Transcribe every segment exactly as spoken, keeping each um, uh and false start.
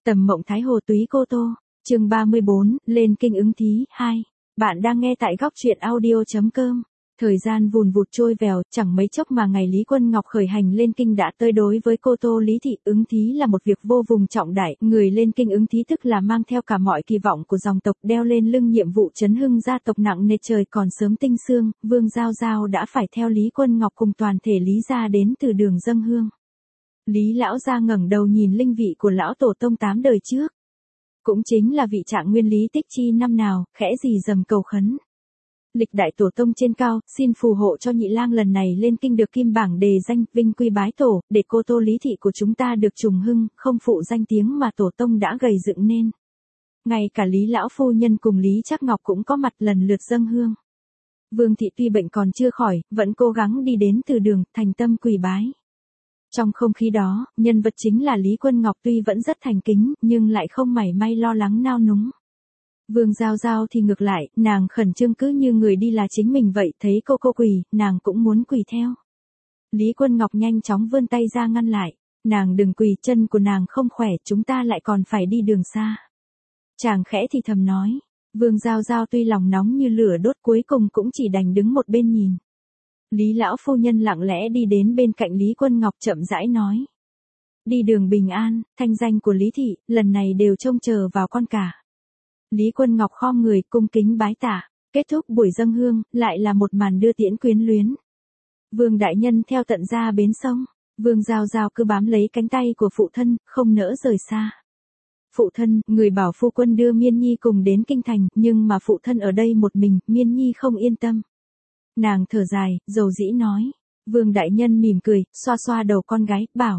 Tầm Mộng Thái Hồ Túy Cô Tô, chương ba mươi bốn, lên kinh ứng thí, hai. Bạn đang nghe tại góc truyện audio.com. Thời gian vùn vụt trôi vèo, chẳng mấy chốc mà ngày Lý Quân Ngọc khởi hành lên kinh đã tới. Đối với Cô Tô Lý thị, ứng thí là một việc vô cùng trọng đại, người lên kinh ứng thí tức là mang theo cả mọi kỳ vọng của dòng tộc, đeo lên lưng nhiệm vụ trấn hưng gia tộc nặng nề. Trời còn sớm tinh sương, Vương Giao Giao đã phải theo Lý Quân Ngọc cùng toàn thể Lý gia đến từ đường dâng hương. Lý lão gia ngẩng đầu nhìn linh vị của lão tổ tông tám đời trước. Cũng chính là vị Trạng Nguyên Lý Tích Chi năm nào, khẽ rì rầm cầu khấn. Lịch đại tổ tông trên cao, xin phù hộ cho nhị lang lần này lên kinh được kim bảng đề danh, vinh quy bái tổ, để Cô Tô Lý thị của chúng ta được trùng hưng, không phụ danh tiếng mà tổ tông đã gầy dựng nên. Ngay cả Lý lão phu nhân cùng Lý Trác Ngọc cũng có mặt lần lượt dâng hương. Vương thị tuy bệnh còn chưa khỏi, vẫn cố gắng đi đến từ đường, thành tâm quỳ bái. Trong không khí đó, nhân vật chính là Lý Quân Ngọc tuy vẫn rất thành kính, nhưng lại không mảy may lo lắng nao núng. Vương Giao Giao thì ngược lại, nàng khẩn trương cứ như người đi là chính mình vậy, thấy cô cô quỳ, nàng cũng muốn quỳ theo. Lý Quân Ngọc nhanh chóng vươn tay ra ngăn lại, nàng đừng quỳ, chân của nàng không khỏe, chúng ta lại còn phải đi đường xa. Chàng khẽ thì thầm nói, Vương Giao Giao tuy lòng nóng như lửa đốt cuối cùng cũng chỉ đành đứng một bên nhìn. Lý lão phu nhân lặng lẽ đi đến bên cạnh Lý Quân Ngọc chậm rãi nói. Đi đường bình an, thanh danh của Lý thị, lần này đều trông chờ vào con cả. Lý Quân Ngọc khom người cung kính bái tạ, kết thúc buổi dâng hương, lại là một màn đưa tiễn quyến luyến. Vương đại nhân theo tận ra bến sông, Vương Giao Giao cứ bám lấy cánh tay của phụ thân, không nỡ rời xa. Phụ thân, người bảo phu quân đưa Miên Nhi cùng đến kinh thành, nhưng mà phụ thân ở đây một mình, Miên Nhi không yên tâm. Nàng thở dài, dầu dĩ nói. Vương đại nhân mỉm cười, xoa xoa đầu con gái, bảo.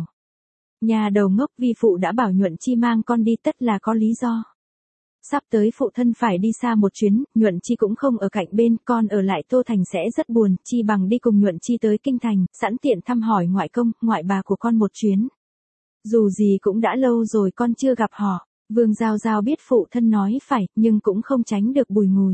Nhà đầu ngốc, vi phụ đã bảo Nhuận Chi mang con đi tất là có lý do. Sắp tới phụ thân phải đi xa một chuyến, Nhuận Chi cũng không ở cạnh bên, con ở lại Tô Thành sẽ rất buồn, chi bằng đi cùng Nhuận Chi tới kinh thành, sẵn tiện thăm hỏi ngoại công, ngoại bà của con một chuyến. Dù gì cũng đã lâu rồi con chưa gặp họ. Vương Giao Giao biết phụ thân nói phải, nhưng cũng không tránh được bùi ngùi.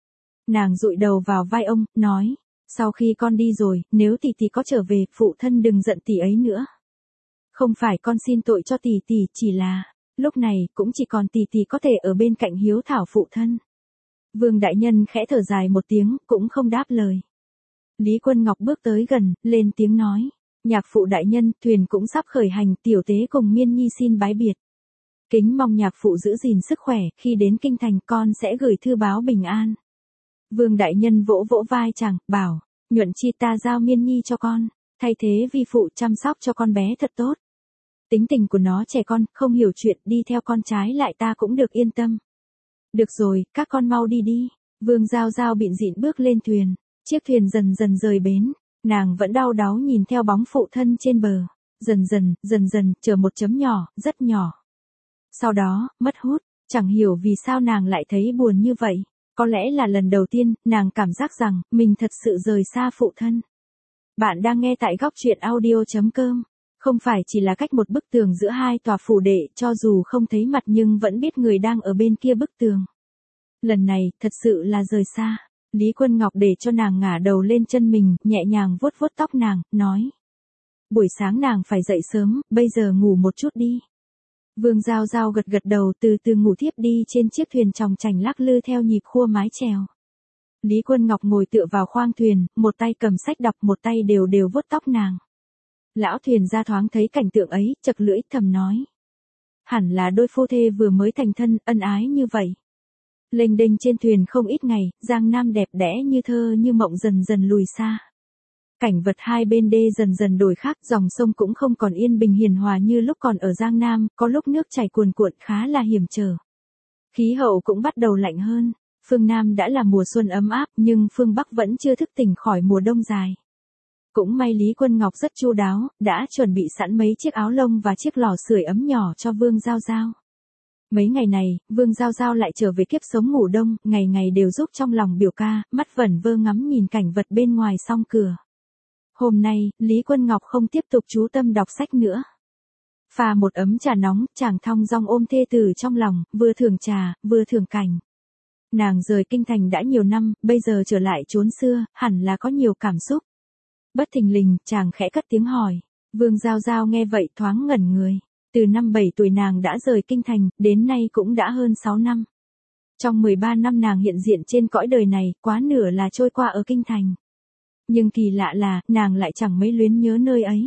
Nàng dụi đầu vào vai ông, nói, sau khi con đi rồi, nếu tỷ tỷ có trở về, phụ thân đừng giận tỷ ấy nữa. Không phải con xin tội cho tỷ tỷ, chỉ là, lúc này, cũng chỉ còn tỷ tỷ có thể ở bên cạnh hiếu thảo phụ thân. Vương đại nhân khẽ thở dài một tiếng, cũng không đáp lời. Lý Quân Ngọc bước tới gần, lên tiếng nói, nhạc phụ đại nhân, thuyền cũng sắp khởi hành, tiểu tế cùng Miên Nhi xin bái biệt. Kính mong nhạc phụ giữ gìn sức khỏe, khi đến kinh thành con sẽ gửi thư báo bình an. Vương đại nhân vỗ vỗ vai chàng, bảo, Nhuận Chi ta giao Miên Nhi cho con, thay thế vi phụ chăm sóc cho con bé thật tốt. Tính tình của nó trẻ con, không hiểu chuyện, đi theo con trái lại ta cũng được yên tâm. Được rồi, các con mau đi đi. Vương Giao Giao bịn dịn bước lên thuyền, chiếc thuyền dần dần rời bến, nàng vẫn đau đáu nhìn theo bóng phụ thân trên bờ, dần dần, dần dần, chờ một chấm nhỏ, rất nhỏ. Sau đó, mất hút, chẳng hiểu vì sao nàng lại thấy buồn như vậy. Có lẽ là lần đầu tiên, nàng cảm giác rằng, mình thật sự rời xa phụ thân. Bạn đang nghe tại góc truyện audio.com. Không phải chỉ là cách một bức tường giữa hai tòa phủ đệ, cho dù không thấy mặt nhưng vẫn biết người đang ở bên kia bức tường. Lần này, thật sự là rời xa. Lý Quân Ngọc để cho nàng ngả đầu lên chân mình, nhẹ nhàng vuốt vuốt tóc nàng, nói. Buổi sáng nàng phải dậy sớm, bây giờ ngủ một chút đi. Vương Giao Giao gật gật đầu, từ từ ngủ thiếp đi trên chiếc thuyền chòng chành lắc lư theo nhịp khua mái chèo. Lý Quân Ngọc ngồi tựa vào khoang thuyền, một tay cầm sách đọc, một tay đều đều vuốt tóc nàng. Lão thuyền gia thoáng thấy cảnh tượng ấy, chật lưỡi thầm nói. Hẳn là đôi phu thê vừa mới thành thân, ân ái như vậy. Lênh đênh trên thuyền không ít ngày, Giang Nam đẹp đẽ như thơ như mộng dần dần lùi xa. Cảnh vật hai bên đê dần dần đổi khác, dòng sông cũng không còn yên bình hiền hòa như lúc còn ở Giang Nam, có lúc nước chảy cuồn cuộn khá là hiểm trở. Khí hậu cũng bắt đầu lạnh hơn, phương Nam đã là mùa xuân ấm áp, nhưng phương Bắc vẫn chưa thức tỉnh khỏi mùa đông dài. Cũng may Lý Quân Ngọc rất chu đáo, đã chuẩn bị sẵn mấy chiếc áo lông và chiếc lò sưởi ấm nhỏ cho Vương Giao Giao. Mấy ngày này, Vương Giao Giao lại trở về kiếp sống ngủ đông, ngày ngày đều giúp trong lòng biểu ca, mắt vẩn vơ ngắm nhìn cảnh vật bên ngoài song cửa. Hôm nay, Lý Quân Ngọc không tiếp tục chú tâm đọc sách nữa. Pha một ấm trà nóng, chàng thong dong ôm thê tử trong lòng, vừa thưởng trà, vừa thưởng cảnh. Nàng rời kinh thành đã nhiều năm, bây giờ trở lại chốn xưa, hẳn là có nhiều cảm xúc. Bất thình lình, chàng khẽ cất tiếng hỏi. Vương Giao Giao nghe vậy thoáng ngẩn người. Từ năm bảy tuổi nàng đã rời kinh thành, đến nay cũng đã hơn sáu năm. Trong mười ba năm nàng hiện diện trên cõi đời này, quá nửa là trôi qua ở kinh thành. Nhưng kỳ lạ là, nàng lại chẳng mấy luyến nhớ nơi ấy.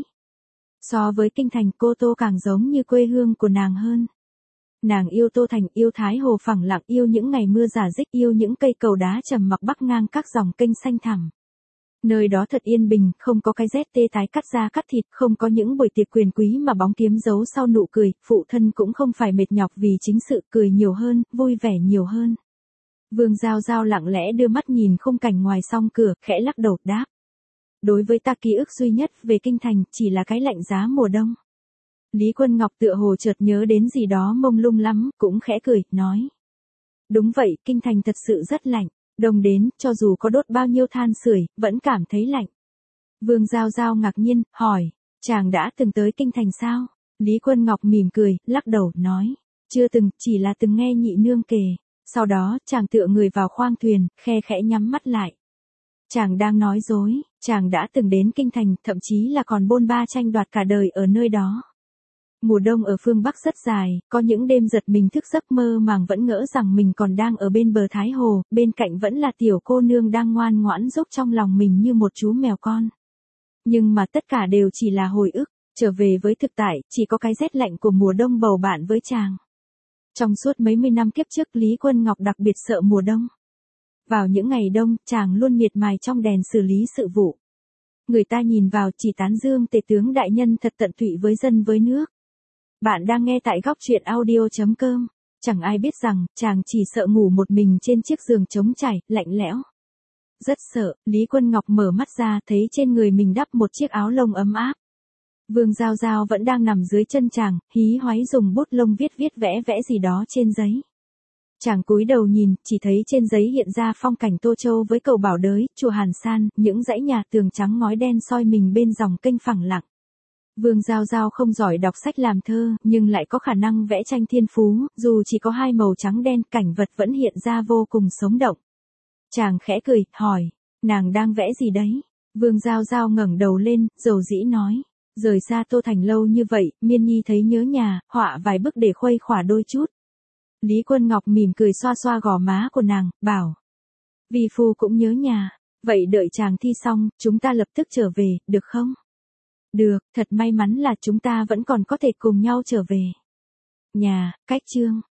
So với kinh thành, Cô Tô càng giống như quê hương của nàng hơn. Nàng yêu Tô Thành, yêu Thái Hồ phẳng lặng, yêu những ngày mưa rả rích, yêu những cây cầu đá trầm mặc bắc ngang các dòng kênh xanh thẳm. Nơi đó thật yên bình, không có cái rét tê tái cắt da cắt thịt, không có những buổi tiệc quyền quý mà bóng kiếm giấu sau nụ cười, phụ thân cũng không phải mệt nhọc vì chính sự, cười nhiều hơn, vui vẻ nhiều hơn. Vương Giao Giao lặng lẽ đưa mắt nhìn khung cảnh ngoài song cửa, khẽ lắc đầu đáp. Đối với ta ký ức duy nhất về kinh thành chỉ là cái lạnh giá mùa đông. Lý Quân Ngọc tựa hồ chợt nhớ đến gì đó mông lung lắm, cũng khẽ cười, nói. Đúng vậy, kinh thành thật sự rất lạnh. Đông đến, cho dù có đốt bao nhiêu than sưởi, vẫn cảm thấy lạnh. Vương Giao Giao ngạc nhiên, hỏi, chàng đã từng tới kinh thành sao? Lý Quân Ngọc mỉm cười, lắc đầu, nói, chưa từng, chỉ là từng nghe nhị nương kể. Sau đó, chàng tựa người vào khoang thuyền, khe khẽ nhắm mắt lại. Chàng đang nói dối, chàng đã từng đến kinh thành, thậm chí là còn bôn ba tranh đoạt cả đời ở nơi đó. Mùa đông ở phương Bắc rất dài, có những đêm giật mình thức giấc mơ màng vẫn ngỡ rằng mình còn đang ở bên bờ Thái Hồ, bên cạnh vẫn là tiểu cô nương đang ngoan ngoãn giúp trong lòng mình như một chú mèo con. Nhưng mà tất cả đều chỉ là hồi ức, trở về với thực tại, chỉ có cái rét lạnh của mùa đông bầu bạn với chàng. Trong suốt mấy mươi năm kiếp trước Lý Quân Ngọc đặc biệt sợ mùa đông. Vào những ngày đông, chàng luôn miệt mài trong đèn xử lý sự vụ. Người ta nhìn vào chỉ tán dương tể tướng đại nhân thật tận tụy với dân với nước. Bạn đang nghe tại góc truyện audio.com. Chẳng ai biết rằng, chàng chỉ sợ ngủ một mình trên chiếc giường trống trải, lạnh lẽo. Rất sợ, Lý Quân Ngọc mở mắt ra thấy trên người mình đắp một chiếc áo lông ấm áp. Vương Giao Giao vẫn đang nằm dưới chân chàng, hí hoáy dùng bút lông viết viết vẽ vẽ gì đó trên giấy. Chàng cúi đầu nhìn, chỉ thấy trên giấy hiện ra phong cảnh Tô Châu với cầu Bảo Đới, chùa Hàn San, những dãy nhà tường trắng ngói đen soi mình bên dòng kênh phẳng lặng. Vương Giao Giao không giỏi đọc sách làm thơ, nhưng lại có khả năng vẽ tranh thiên phú, dù chỉ có hai màu trắng đen, cảnh vật vẫn hiện ra vô cùng sống động. Chàng khẽ cười, hỏi, nàng đang vẽ gì đấy? Vương Giao Giao ngẩng đầu lên, dầu dĩ nói, rời xa Tô Thành lâu như vậy, Miên Nhi thấy nhớ nhà, họa vài bức để khuây khỏa đôi chút. Lý Quân Ngọc mỉm cười xoa xoa gò má của nàng, bảo, vi phu cũng nhớ nhà, vậy đợi chàng thi xong, chúng ta lập tức trở về, được không? Được, thật may mắn là chúng ta vẫn còn có thể cùng nhau trở về. Nhà, cách chương.